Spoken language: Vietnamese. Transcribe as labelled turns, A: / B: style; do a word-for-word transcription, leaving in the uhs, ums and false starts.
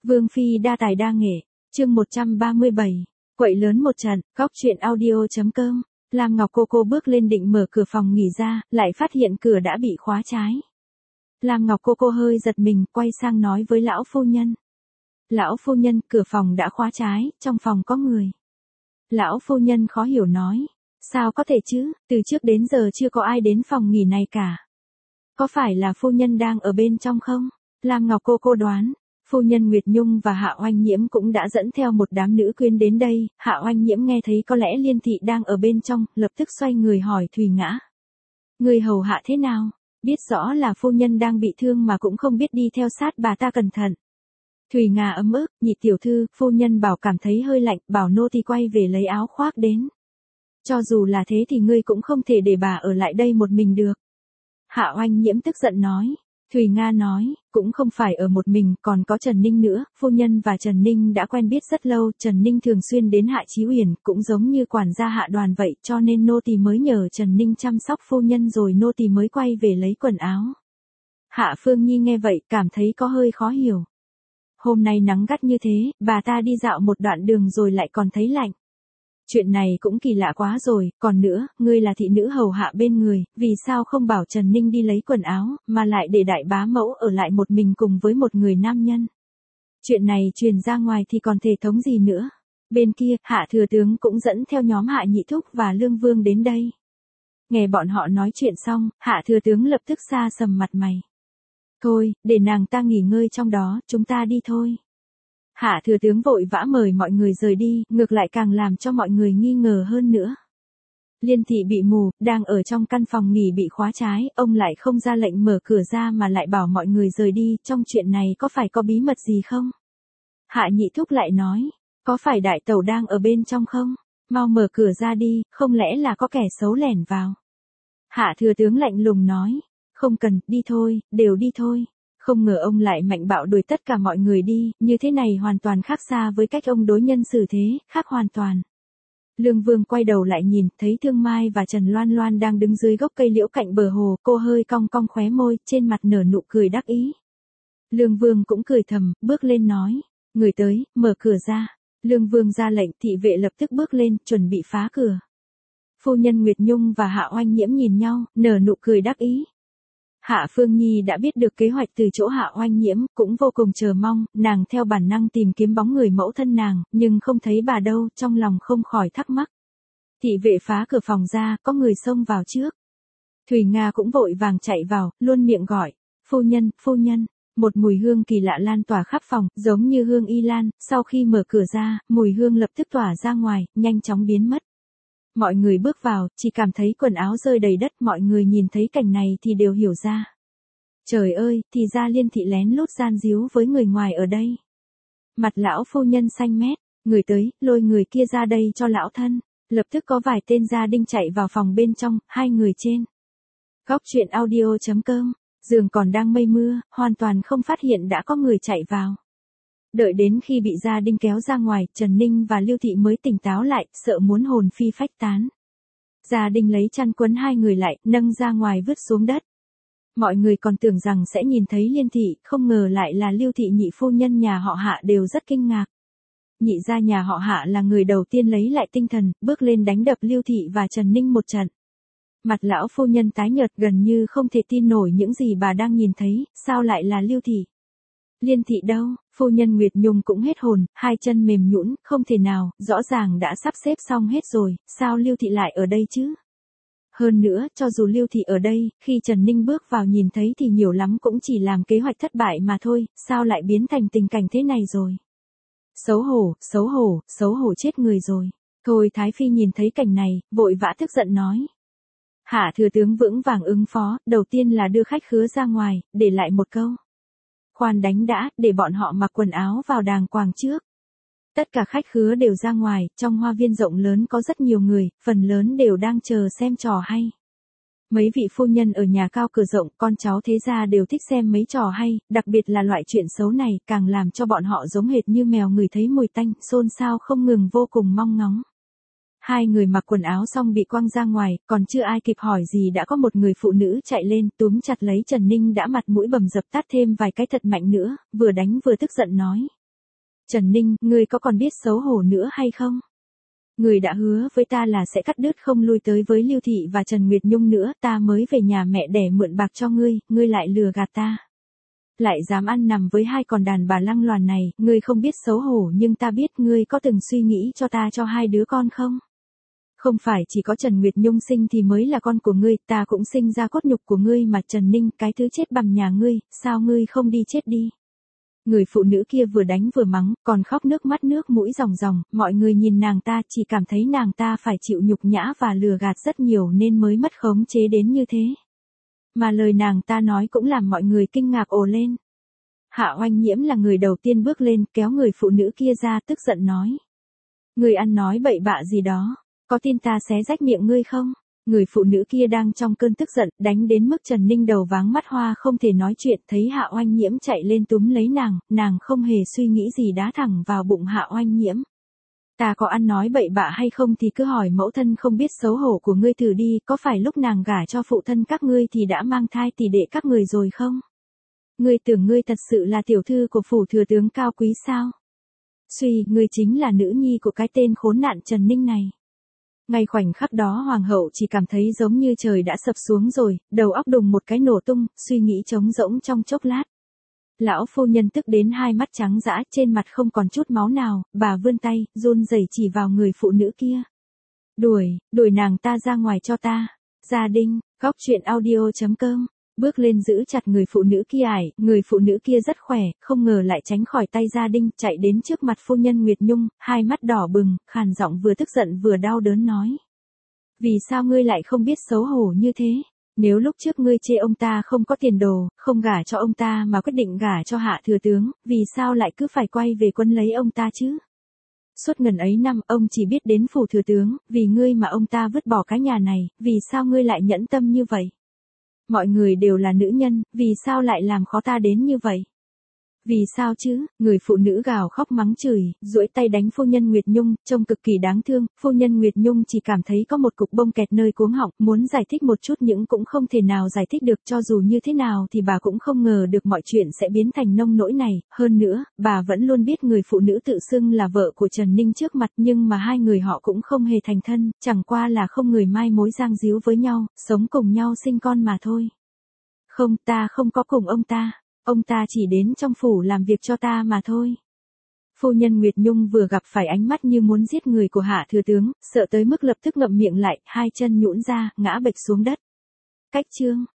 A: Vương phi đa tài đa nghệ, chương một trăm ba mươi bảy, quậy lớn một trận, góc truyện audio.com. Lam Ngọc cô cô bước lên định mở cửa phòng nghỉ ra, lại phát hiện cửa đã bị khóa trái. Lam Ngọc cô cô hơi giật mình, quay sang nói với lão phu nhân. Lão phu nhân, cửa phòng đã khóa trái, trong phòng có người. Lão phu nhân khó hiểu nói. Sao có thể chứ, từ trước đến giờ chưa có ai đến phòng nghỉ này cả. Có phải là phu nhân đang ở bên trong không? Lam Ngọc cô cô đoán. Phu nhân Nguyệt Nhung và Hạ Oanh Nhiễm cũng đã dẫn theo một đám nữ quyến đến đây. Hạ Oanh Nhiễm nghe thấy có lẽ Liên Thị đang ở bên trong, lập tức xoay người hỏi Thùy Ngã. Người hầu hạ thế nào? Biết rõ là phu nhân đang bị thương mà cũng không biết đi theo sát bà ta cẩn thận. Thùy Ngà ấm ức, nhị tiểu thư, phu nhân bảo cảm thấy hơi lạnh, bảo nô tỳ quay về lấy áo khoác đến. Cho dù là thế thì ngươi cũng không thể để bà ở lại đây một mình được. Hạ Oanh Nhiễm tức giận nói. Thùy Nga nói, cũng không phải ở một mình, còn có Trần Ninh nữa, phu nhân và Trần Ninh đã quen biết rất lâu, Trần Ninh thường xuyên đến Hạ Chí Uyển, cũng giống như quản gia Hạ Đoàn vậy, cho nên nô tỳ mới nhờ Trần Ninh chăm sóc phu nhân rồi nô tỳ mới quay về lấy quần áo. Hạ Phương Nhi nghe vậy, cảm thấy có hơi khó hiểu. Hôm nay nắng gắt như thế, bà ta đi dạo một đoạn đường rồi lại còn thấy lạnh. Chuyện này cũng kỳ lạ quá rồi, còn nữa, ngươi là thị nữ hầu hạ bên người, vì sao không bảo Trần Ninh đi lấy quần áo, mà lại để đại bá mẫu ở lại một mình cùng với một người nam nhân. Chuyện này truyền ra ngoài thì còn thể thống gì nữa. Bên kia, Hạ Thừa Tướng cũng dẫn theo nhóm Hạ Nhị Thúc và Lương Vương đến đây. Nghe bọn họ nói chuyện xong, Hạ Thừa Tướng lập tức xa sầm mặt mày. Thôi, để nàng ta nghỉ ngơi trong đó, chúng ta đi thôi. Hạ Thừa Tướng vội vã mời mọi người rời đi, ngược lại càng làm cho mọi người nghi ngờ hơn nữa. Liên Thị bị mù, đang ở trong căn phòng nghỉ bị khóa trái, ông lại không ra lệnh mở cửa ra mà lại bảo mọi người rời đi, trong chuyện này có phải có bí mật gì không? Hạ Nhị Thúc lại nói, có phải đại tẩu đang ở bên trong không? Mau mở cửa ra đi, không lẽ là có kẻ xấu lẻn vào? Hạ Thừa Tướng lạnh lùng nói, không cần, đi thôi, đều đi thôi. Không ngờ ông lại mạnh bạo đuổi tất cả mọi người đi, như thế này hoàn toàn khác xa với cách ông đối nhân xử thế, khác hoàn toàn. Lương Vương quay đầu lại nhìn, thấy Thương Mai và Trần Loan Loan đang đứng dưới gốc cây liễu cạnh bờ hồ, cô hơi cong cong khóe môi, trên mặt nở nụ cười đắc ý. Lương Vương cũng cười thầm, bước lên nói, người tới, mở cửa ra. Lương Vương ra lệnh, thị vệ lập tức bước lên, chuẩn bị phá cửa. Phu nhân Nguyệt Nhung và Hạ Oanh Nhiễm nhìn nhau, nở nụ cười đắc ý. Hạ Phương Nhi đã biết được kế hoạch từ chỗ Hạ Oanh Nhiễm, cũng vô cùng chờ mong, nàng theo bản năng tìm kiếm bóng người mẫu thân nàng, nhưng không thấy bà đâu, trong lòng không khỏi thắc mắc. Thị vệ phá cửa phòng ra, có người xông vào trước. Thùy Nga cũng vội vàng chạy vào, luôn miệng gọi, phu nhân, phu nhân. Một mùi hương kỳ lạ lan tỏa khắp phòng, giống như hương y lan, sau khi mở cửa ra, mùi hương lập tức tỏa ra ngoài, nhanh chóng biến mất. Mọi người bước vào, chỉ cảm thấy quần áo rơi đầy đất, mọi người nhìn thấy cảnh này thì đều hiểu ra. Trời ơi, thì ra Liên Thị lén lút gian díu với người ngoài ở đây. Mặt lão phu nhân xanh mét, người tới, lôi người kia ra đây cho lão thân. Lập tức có vài tên gia đinh chạy vào phòng bên trong, hai người trên. Góc truyện audio.com, giường còn đang mây mưa, hoàn toàn không phát hiện đã có người chạy vào. Đợi đến khi bị gia đinh kéo ra ngoài, Trần Ninh và Lưu Thị mới tỉnh táo lại, sợ muốn hồn phi phách tán. Gia đinh lấy chăn quấn hai người lại, nâng ra ngoài vứt xuống đất. Mọi người còn tưởng rằng sẽ nhìn thấy Liên Thị, không ngờ lại là Lưu Thị nhị phu nhân nhà họ Hạ đều rất kinh ngạc. Nhị gia nhà họ Hạ là người đầu tiên lấy lại tinh thần, bước lên đánh đập Lưu Thị và Trần Ninh một trận. Mặt lão phu nhân tái nhợt gần như không thể tin nổi những gì bà đang nhìn thấy, sao lại là Lưu Thị? Liên Thị đâu? Phu nhân Nguyệt Nhung cũng hết hồn, hai chân mềm nhũn, không thể nào, rõ ràng đã sắp xếp xong hết rồi, sao Lưu Thị lại ở đây chứ? Hơn nữa, cho dù Lưu Thị ở đây, khi Trần Ninh bước vào nhìn thấy thì nhiều lắm cũng chỉ làm kế hoạch thất bại mà thôi, sao lại biến thành tình cảnh thế này rồi? Xấu hổ, xấu hổ, xấu hổ chết người rồi. Thôi Thái Phi nhìn thấy cảnh này, vội vã tức giận nói. Hạ Thừa Tướng vững vàng ứng phó, đầu tiên là đưa khách khứa ra ngoài, để lại một câu. Khoan đánh đã, để bọn họ mặc quần áo vào đàng hoàng trước. Tất cả khách khứa đều ra ngoài, trong hoa viên rộng lớn có rất nhiều người, phần lớn đều đang chờ xem trò hay. Mấy vị phu nhân ở nhà cao cửa rộng, con cháu thế gia đều thích xem mấy trò hay, đặc biệt là loại chuyện xấu này, càng làm cho bọn họ giống hệt như mèo ngửi thấy mùi tanh, xôn xao không ngừng vô cùng mong ngóng. Hai người mặc quần áo xong bị quăng ra ngoài, còn chưa ai kịp hỏi gì đã có một người phụ nữ chạy lên, túm chặt lấy Trần Ninh đã mặt mũi bầm dập tát thêm vài cái thật mạnh nữa, vừa đánh vừa tức giận nói. Trần Ninh, ngươi có còn biết xấu hổ nữa hay không? Ngươi đã hứa với ta là sẽ cắt đứt không lui tới với Lưu Thị và Trần Nguyệt Nhung nữa, ta mới về nhà mẹ đẻ mượn bạc cho ngươi, ngươi lại lừa gạt ta. Lại dám ăn nằm với hai con đàn bà lăng loàn này, ngươi không biết xấu hổ nhưng ta biết ngươi có từng suy nghĩ cho ta cho hai đứa con không? Không phải chỉ có Trần Nguyệt Nhung sinh thì mới là con của ngươi, ta cũng sinh ra cốt nhục của ngươi mà Trần Ninh, cái thứ chết bằm nhà ngươi, sao ngươi không đi chết đi? Người phụ nữ kia vừa đánh vừa mắng, còn khóc nước mắt nước mũi ròng ròng, mọi người nhìn nàng ta chỉ cảm thấy nàng ta phải chịu nhục nhã và lừa gạt rất nhiều nên mới mất khống chế đến như thế. Mà lời nàng ta nói cũng làm mọi người kinh ngạc ồ lên. Hạ Oanh Nhiễm là người đầu tiên bước lên, kéo người phụ nữ kia ra tức giận nói. Người ăn nói bậy bạ gì đó, có tin ta xé rách miệng ngươi không? Người phụ nữ kia đang trong cơn tức giận, đánh đến mức Trần Ninh đầu váng mắt hoa không thể nói chuyện, thấy Hạ Oanh Nhiễm chạy lên túm lấy nàng, nàng không hề suy nghĩ gì đá thẳng vào bụng Hạ Oanh Nhiễm. Ta có ăn nói bậy bạ hay không thì cứ hỏi mẫu thân không biết xấu hổ của ngươi thử đi, có phải lúc nàng gả cho phụ thân các ngươi thì đã mang thai tỷ đệ các người rồi không? Ngươi tưởng ngươi thật sự là tiểu thư của phủ thừa tướng cao quý sao? Suy, ngươi chính là nữ nhi của cái tên khốn nạn Trần Ninh này. Ngay khoảnh khắc đó hoàng hậu chỉ cảm thấy giống như trời đã sập xuống rồi, đầu óc đùng một cái nổ tung, suy nghĩ trống rỗng trong chốc lát. Lão phu nhân tức đến hai mắt trắng dã, trên mặt không còn chút máu nào, bà vươn tay, run rẩy chỉ vào người phụ nữ kia. Đuổi, đuổi nàng ta ra ngoài cho ta. Gia Đinh, góc truyện audio chấm com. Bước lên giữ chặt người phụ nữ kia ải, người phụ nữ kia rất khỏe, không ngờ lại tránh khỏi tay Gia Đinh, chạy đến trước mặt phu nhân Nguyệt Nhung, hai mắt đỏ bừng, khàn giọng vừa tức giận vừa đau đớn nói. Vì sao ngươi lại không biết xấu hổ như thế? Nếu lúc trước ngươi chê ông ta không có tiền đồ, không gả cho ông ta mà quyết định gả cho Hạ thừa tướng, vì sao lại cứ phải quay về quân lấy ông ta chứ? Suốt ngần ấy năm, ông chỉ biết đến phủ thừa tướng, vì ngươi mà ông ta vứt bỏ cái nhà này, vì sao ngươi lại nhẫn tâm như vậy? Mọi người đều là nữ nhân, vì sao lại làm khó ta đến như vậy? Vì sao chứ? Người phụ nữ gào khóc mắng chửi, duỗi tay đánh phu nhân Nguyệt Nhung, trông cực kỳ đáng thương. Phu nhân Nguyệt Nhung chỉ cảm thấy có một cục bông kẹt nơi cuống họng, muốn giải thích một chút nhưng cũng không thể nào giải thích được, cho dù như thế nào thì bà cũng không ngờ được mọi chuyện sẽ biến thành nông nỗi này. Hơn nữa, bà vẫn luôn biết người phụ nữ tự xưng là vợ của Trần Ninh trước mặt, nhưng mà hai người họ cũng không hề thành thân, chẳng qua là không người mai mối giang díu với nhau, sống cùng nhau sinh con mà thôi. Không, ta không có cùng ông ta. Ông ta chỉ đến trong phủ làm việc cho ta mà thôi. Phu nhân Nguyệt Nhung vừa gặp phải ánh mắt như muốn giết người của Hạ thừa tướng, sợ tới mức lập tức ngậm miệng lại, hai chân nhũn ra, ngã bệch xuống đất. Cách chương